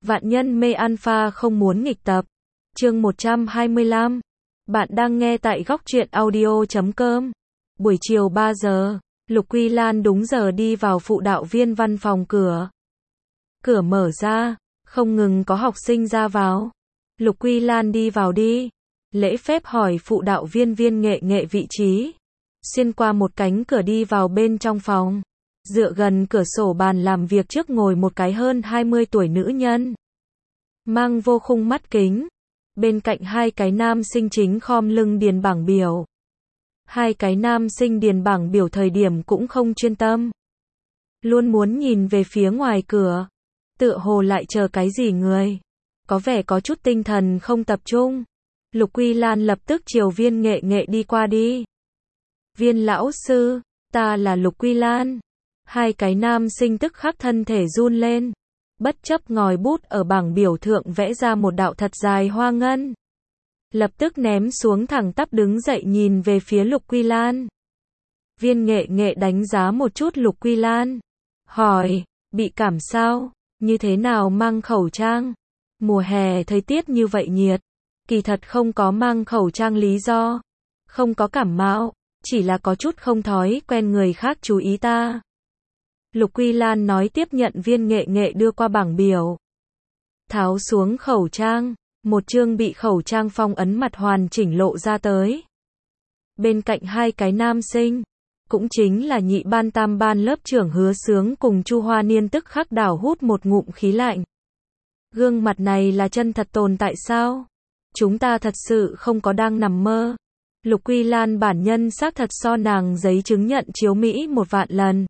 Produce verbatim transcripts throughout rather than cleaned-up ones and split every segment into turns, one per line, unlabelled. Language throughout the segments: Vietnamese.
Vạn nhân mê alpha không muốn nghịch tập. Chương một trăm hai mươi lăm. Bạn đang nghe tại góc truyện audio chấm com. Buổi chiều ba giờ, Lục Quy Lan đúng giờ đi vào phụ đạo viên văn phòng cửa. Cửa mở ra, không ngừng có học sinh ra vào. Lục Quy Lan đi vào đi. Lễ phép hỏi phụ đạo viên Viên Nghệ Nghệ vị trí. Xuyên qua một cánh cửa đi vào bên trong phòng. Dựa gần cửa sổ bàn làm việc trước ngồi một cái hơn hai mươi tuổi nữ nhân. Mang vô khung mắt kính. Bên cạnh hai cái nam sinh chính khom lưng điền bảng biểu. Hai cái nam sinh điền bảng biểu thời điểm cũng không chuyên tâm. Luôn muốn nhìn về phía ngoài cửa. Tựa hồ lại chờ cái gì người. Có vẻ có chút tinh thần không tập trung. Lục Quy Lan lập tức chiều Viên Nghệ Nghệ đi qua đi. Viên lão sư, ta là Lục Quy Lan. Hai cái nam sinh tức khắc thân thể run lên. Bất chấp ngòi bút ở bảng biểu thượng vẽ ra một đạo thật dài hoa ngân. Lập tức ném xuống thẳng tắp đứng dậy nhìn về phía Lục Quy Lan. Viên Nghệ Nghệ đánh giá một chút Lục Quy Lan. Hỏi, bị cảm sao? Như thế nào mang khẩu trang? Mùa hè thời tiết như vậy nhiệt. Kỳ thật không có mang khẩu trang lý do. Không có cảm mạo, chỉ là có chút không thói quen người khác chú ý ta. Lục Quy Lan nói tiếp nhận Viên Nghệ Nghệ đưa qua bảng biểu. Tháo xuống khẩu trang, một chương bị khẩu trang phong ấn mặt hoàn chỉnh lộ ra tới. Bên cạnh hai cái nam sinh, cũng chính là nhị ban tam ban lớp trưởng Hứa Sướng cùng Chu Hoa Niên tức khắc đảo hút một ngụm khí lạnh. Gương mặt này là chân thật tồn tại sao? Chúng ta thật sự không có đang nằm mơ. Lục Quy Lan bản nhân xác thật so nàng giấy chứng nhận chiếu Mỹ một vạn lần.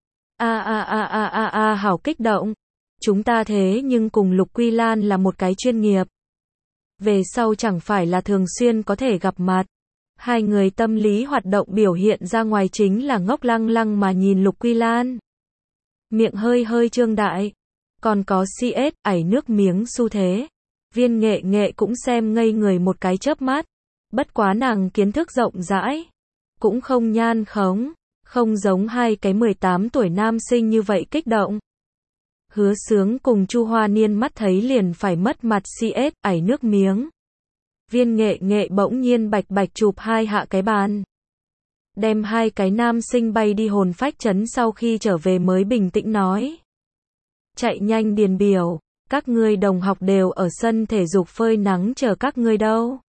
A a a a a a hảo kích động. Chúng ta thế nhưng cùng Lục Quy Lan là một cái chuyên nghiệp. Về sau chẳng phải là thường xuyên có thể gặp mặt. Hai người tâm lý hoạt động biểu hiện ra ngoài chính là ngốc lăng lăng mà nhìn Lục Quy Lan. Miệng hơi hơi trương đại. Còn có xê ét, ảy nước miếng xu thế. Viên Nghệ Nghệ cũng xem ngây người một cái chớp mắt. Bất quá nàng kiến thức rộng rãi. Cũng không nhan khống. Không giống hai cái mười tám tuổi nam sinh như vậy kích động. Hứa Sướng cùng Chu Hoa Niên mắt thấy liền phải mất mặt xê ét, ảy nước miếng. Viên Nghệ Nghệ bỗng nhiên bạch bạch chụp hai hạ cái bàn. Đem hai cái nam sinh bay đi hồn phách chấn sau khi trở về mới bình tĩnh nói. Chạy nhanh điền biểu, các ngươi đồng học đều ở sân thể dục phơi nắng chờ các ngươi đâu.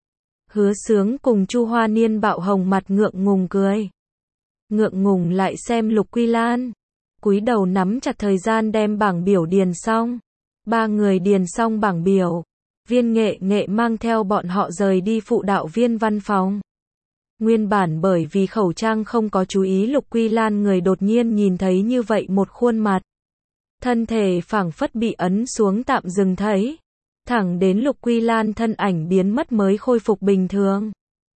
Hứa Sướng cùng Chu Hoa Niên bạo hồng mặt ngượng ngùng cười. Ngượng ngùng lại xem Lục Quy Lan. Cúi đầu nắm chặt thời gian đem bảng biểu điền xong. Ba người điền xong bảng biểu. Viên Nghệ Nghệ mang theo bọn họ rời đi phụ đạo viên văn phòng. Nguyên bản bởi vì khẩu trang không có chú ý Lục Quy Lan người đột nhiên nhìn thấy như vậy một khuôn mặt. Thân thể phảng phất bị ấn xuống tạm dừng thấy. Thẳng đến Lục Quy Lan thân ảnh biến mất mới khôi phục bình thường.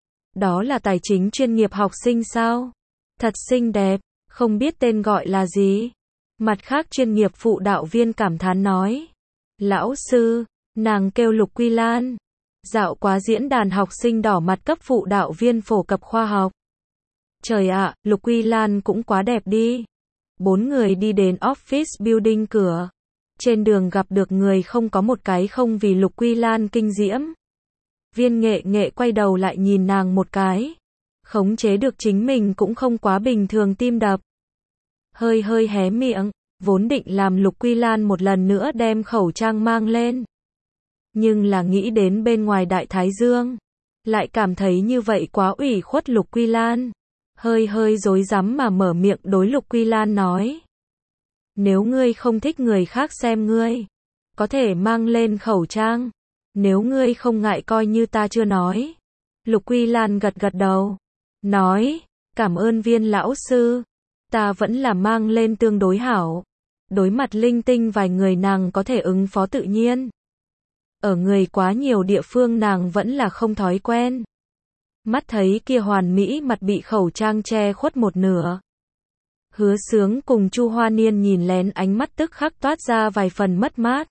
Đó là tài chính chuyên nghiệp học sinh sao? Thật xinh đẹp, không biết tên gọi là gì. Mặt khác chuyên nghiệp phụ đạo viên cảm thán nói. Lão sư, nàng kêu Lục Quy Lan. Dạo quá diễn đàn học sinh đỏ mặt cấp phụ đạo viên phổ cập khoa học. Trời ạ, Lục Quy Lan cũng quá đẹp đi. Bốn người đi đến office building cửa. Trên đường gặp được người không có một cái không vì Lục Quy Lan kinh diễm. Viên Nghệ Nghệ quay đầu lại nhìn nàng một cái. Khống chế được chính mình cũng không quá bình thường tim đập. Hơi hơi hé miệng, vốn định làm Lục Quy Lan một lần nữa đem khẩu trang mang lên. Nhưng là nghĩ đến bên ngoài Đại Thái Dương. Lại cảm thấy như vậy quá ủy khuất Lục Quy Lan. Hơi hơi rối rắm mà mở miệng đối Lục Quy Lan nói. Nếu ngươi không thích người khác xem ngươi, có thể mang lên khẩu trang. Nếu ngươi không ngại coi như ta chưa nói. Lục Quy Lan gật gật đầu. Nói, cảm ơn Viên lão sư. Ta vẫn là mang lên tương đối hảo. Đối mặt linh tinh vài người nàng có thể ứng phó tự nhiên. Ở người quá nhiều địa phương nàng vẫn là không thói quen. Mắt thấy kia hoàn mỹ mặt bị khẩu trang che khuất một nửa. Hứa Sướng cùng Chu Hoa Niên nhìn lén ánh mắt tức khắc toát ra vài phần mất mát.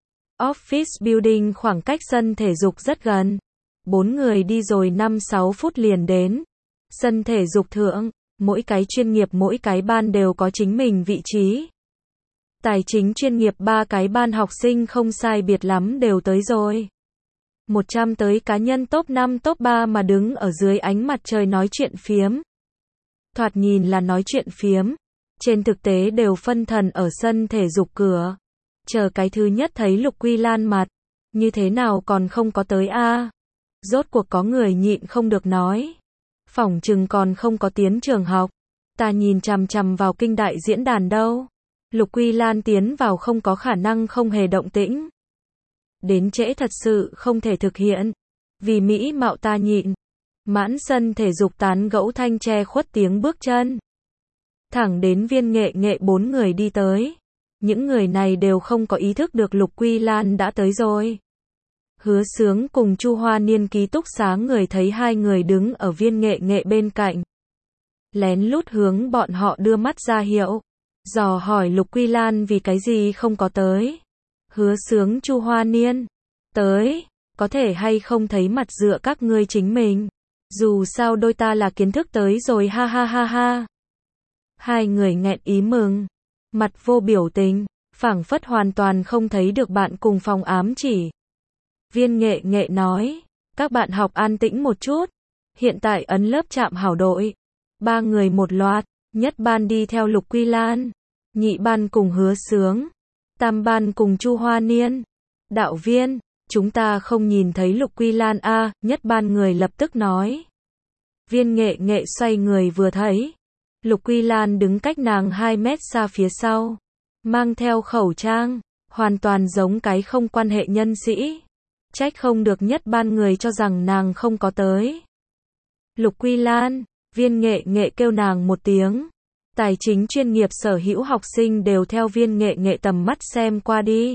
Office building khoảng cách sân thể dục rất gần. Bốn người đi rồi năm sáu phút liền đến. Sân thể dục thượng, mỗi cái chuyên nghiệp mỗi cái ban đều có chính mình vị trí. Tài chính chuyên nghiệp ba cái ban học sinh không sai biệt lắm đều tới rồi. một trăm tới cá nhân top năm top ba mà đứng ở dưới ánh mặt trời nói chuyện phiếm. Thoạt nhìn là nói chuyện phiếm, trên thực tế đều phân thần ở sân thể dục cửa. Chờ cái thứ nhất thấy Lục Quy Lan mặt, như thế nào còn không có tới a? Rốt cuộc có người nhịn không được nói. Phỏng chừng còn không có tiến trường học. Ta nhìn chằm chằm vào kinh đại diễn đàn đâu. Lục Quy Lan tiến vào không có khả năng không hề động tĩnh. Đến trễ thật sự không thể thực hiện. Vì mỹ mạo ta nhịn. Mãn sân thể dục tán gẫu thanh che khuất tiếng bước chân. Thẳng đến Viên Nghệ Nghệ bốn người đi tới. Những người này đều không có ý thức được Lục Quy Lan đã tới rồi. Hứa Sướng cùng Chu Hoa Niên ký túc xá người thấy hai người đứng ở Viên Nghệ Nghệ bên cạnh. Lén lút hướng bọn họ đưa mắt ra hiệu. Dò hỏi Lục Quy Lan vì cái gì không có tới. Hứa Sướng Chu Hoa Niên. Tới, có thể hay không thấy mặt dựa các ngươi chính mình. Dù sao đôi ta là kiến thức tới rồi ha ha ha ha. Hai người nghẹn ý mừng. Mặt vô biểu tình, phảng phất hoàn toàn không thấy được bạn cùng phòng ám chỉ. Viên Nghệ Nghệ nói, các bạn học an tĩnh một chút. Hiện tại ấn lớp chạm hảo đội. Ba người một loạt, nhất ban đi theo Lục Quy Lan. Nhị ban cùng Hứa Sướng. Tam ban cùng Chu Hoa Niên. Đạo viên, chúng ta không nhìn thấy Lục Quy Lan a, nhất ban người lập tức nói. Viên Nghệ Nghệ xoay người vừa thấy. Lục Quy Lan đứng cách nàng hai mét xa phía sau. Mang theo khẩu trang, hoàn toàn giống cái không quan hệ nhân sĩ. Trách không được nhất ban người cho rằng nàng không có tới. Lục Quy Lan, Viên Nghệ Nghệ kêu nàng một tiếng. Tài chính chuyên nghiệp sở hữu học sinh đều theo Viên Nghệ Nghệ tầm mắt xem qua đi.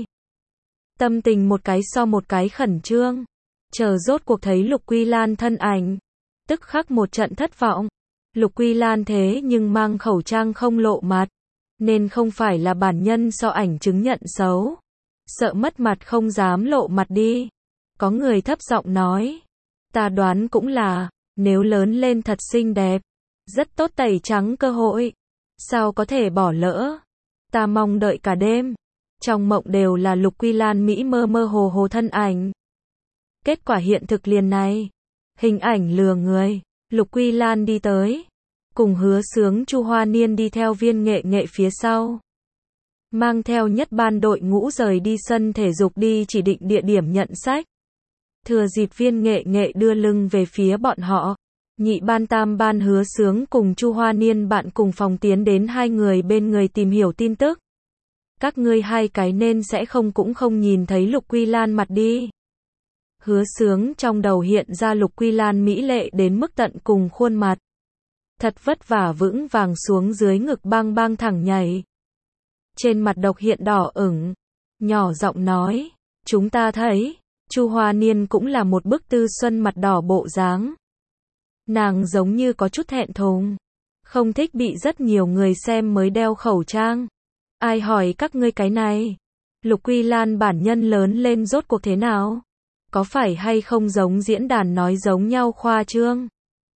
Tâm tình một cái so một cái khẩn trương. Chờ rốt cuộc thấy Lục Quy Lan thân ảnh. Tức khắc một trận thất vọng. Lục Quy Lan thế nhưng mang khẩu trang không lộ mặt. Nên không phải là bản nhân so ảnh chứng nhận xấu. Sợ mất mặt không dám lộ mặt đi. Có người thấp giọng nói. Ta đoán cũng là, nếu lớn lên thật xinh đẹp. Rất tốt tẩy trắng cơ hội. Sao có thể bỏ lỡ. Ta mong đợi cả đêm. Trong mộng đều là Lục Quy Lan mỹ mơ mơ hồ hồ thân ảnh. Kết quả hiện thực liền này. Hình ảnh lừa người. Lục Quy Lan đi tới. Cùng Hứa Sướng Chu Hoa Niên đi theo Viên Nghệ Nghệ phía sau. Mang theo nhất ban đội ngũ rời đi sân thể dục đi chỉ định địa điểm nhận sách. Thừa dịp Viên Nghệ Nghệ đưa lưng về phía bọn họ. Nhị ban tam ban Hứa Sướng cùng Chu Hoa Niên bạn cùng phòng tiến đến hai người bên người tìm hiểu tin tức. Các ngươi hai cái nên sẽ không cũng không nhìn thấy Lục Quy Lan mặt đi. Hứa Sướng trong đầu hiện ra Lục Quy Lan mỹ lệ đến mức tận cùng khuôn mặt. Thật vất vả vững vàng xuống dưới ngực bang bang thẳng nhảy. Trên mặt độc hiện đỏ ửng. Nhỏ giọng nói. Chúng ta thấy. Chu Hoa Niên cũng là một bức tư xuân mặt đỏ bộ dáng. Nàng giống như có chút thẹn thùng. Không thích bị rất nhiều người xem mới đeo khẩu trang. Ai hỏi các ngươi cái này? Lục Quy Lan bản nhân lớn lên rốt cuộc thế nào? Có phải hay không giống diễn đàn nói giống nhau khoa trương?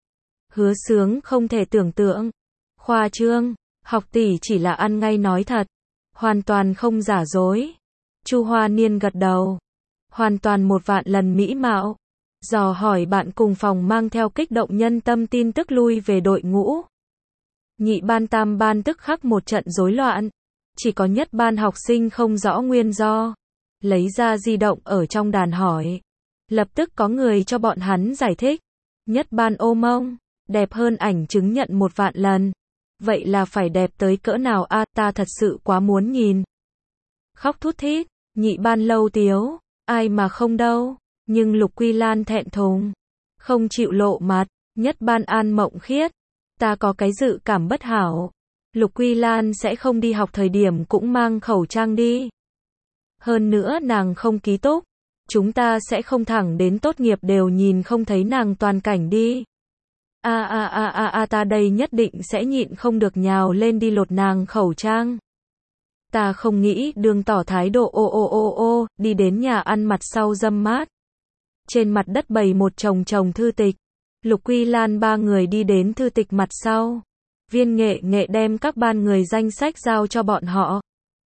Hứa Sướng không thể tưởng tượng. Khoa trương, học tỷ chỉ là ăn ngay nói thật. Hoàn toàn không giả dối. Chu Hoa Niên gật đầu. Hoàn toàn một vạn lần mỹ mạo. Dò hỏi bạn cùng phòng mang theo kích động nhân tâm tin tức lui về đội ngũ. Nhị ban tam ban tức khắc một trận rối loạn. Chỉ có nhất ban học sinh không rõ nguyên do. Lấy ra di động ở trong đàn hỏi. Lập tức có người cho bọn hắn giải thích. Nhất ban ôm mông. Đẹp hơn ảnh chứng nhận một vạn lần. Vậy là phải đẹp tới cỡ nào a, ta thật sự quá muốn nhìn. Khóc thút thít. Nhị ban lâu tiếu. Ai mà không đâu. Nhưng Lục Quy Lan thẹn thùng. Không chịu lộ mặt. Nhất ban An Mộng Khiết. Ta có cái dự cảm bất hảo. Lục Quy Lan sẽ không đi học thời điểm cũng mang khẩu trang đi. Hơn nữa nàng không ký túc. Chúng ta sẽ không thẳng đến tốt nghiệp đều nhìn không thấy nàng toàn cảnh đi. A a a a a ta đây nhất định sẽ nhịn không được nhào lên đi lột nàng khẩu trang. Ta không nghĩ đường tỏ thái độ ô ô ô ô, đi đến nhà ăn mặt sau dâm mát. Trên mặt đất bày một chồng chồng thư tịch. Lục Quy Lan ba người đi đến thư tịch mặt sau. Viên Nghệ Nghệ đem các ban người danh sách giao cho bọn họ.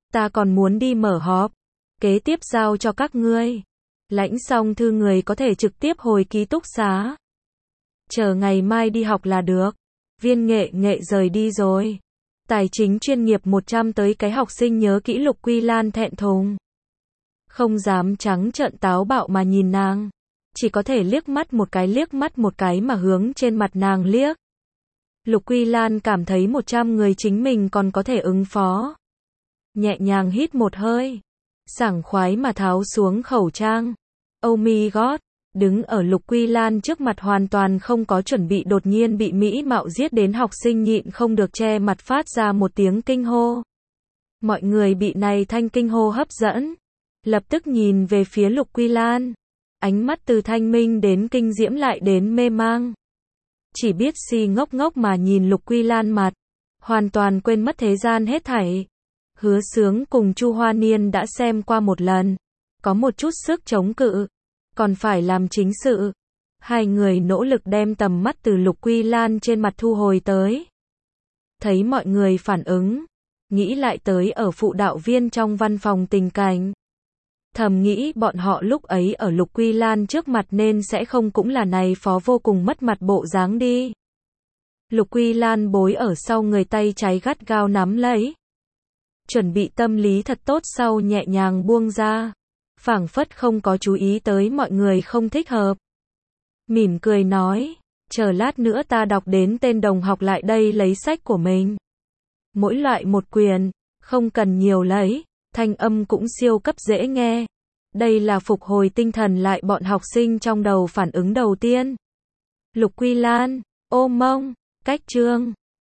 Ta còn muốn đi mở họp. Kế tiếp giao cho các ngươi. Lãnh xong thư người có thể trực tiếp hồi ký túc xá. Chờ ngày mai đi học là được. Viên nghệ nghệ rời đi rồi. Tài chính chuyên nghiệp một trăm tới cái học sinh nhớ kỹ Lục Quy Lan thẹn thùng. Không dám trắng trợn táo bạo mà nhìn nàng. Chỉ có thể liếc mắt một cái liếc mắt một cái mà hướng trên mặt nàng liếc. Lục Quy Lan cảm thấy một trăm người chính mình còn có thể ứng phó. Nhẹ nhàng hít một hơi. Sảng khoái mà tháo xuống khẩu trang. Oh my god. Đứng ở Lục Quy Lan trước mặt hoàn toàn không có chuẩn bị đột nhiên bị mỹ mạo giết đến học sinh nhịn không được che mặt phát ra một tiếng kinh hô. Mọi người bị này thanh kinh hô hấp dẫn. Lập tức nhìn về phía Lục Quy Lan. Ánh mắt từ thanh minh đến kinh diễm lại đến mê mang. Chỉ biết si ngốc ngốc mà nhìn Lục Quy Lan mặt. Hoàn toàn quên mất thế gian hết thảy. Hứa Sướng cùng Chu Hoa Niên đã xem qua một lần. Có một chút sức chống cự. Còn phải làm chính sự. Hai người nỗ lực đem tầm mắt từ Lục Quy Lan trên mặt thu hồi tới. Thấy mọi người phản ứng. Nghĩ lại tới ở phụ đạo viên trong văn phòng tình cảnh. Thầm nghĩ bọn họ lúc ấy ở Lục Quy Lan trước mặt nên sẽ không cũng là này phó vô cùng mất mặt bộ dáng đi. Lục Quy Lan bối ở sau người tay trái gắt gao nắm lấy. Chuẩn bị tâm lý thật tốt sau nhẹ nhàng buông ra. Phảng phất không có chú ý tới mọi người không thích hợp. Mỉm cười nói, chờ lát nữa ta đọc đến tên đồng học lại đây lấy sách của mình. Mỗi loại một quyền, không cần nhiều lấy, thanh âm cũng siêu cấp dễ nghe. Đây là phục hồi tinh thần lại bọn học sinh trong đầu phản ứng đầu tiên. Lục Quy Lan, ô mông, cách chương.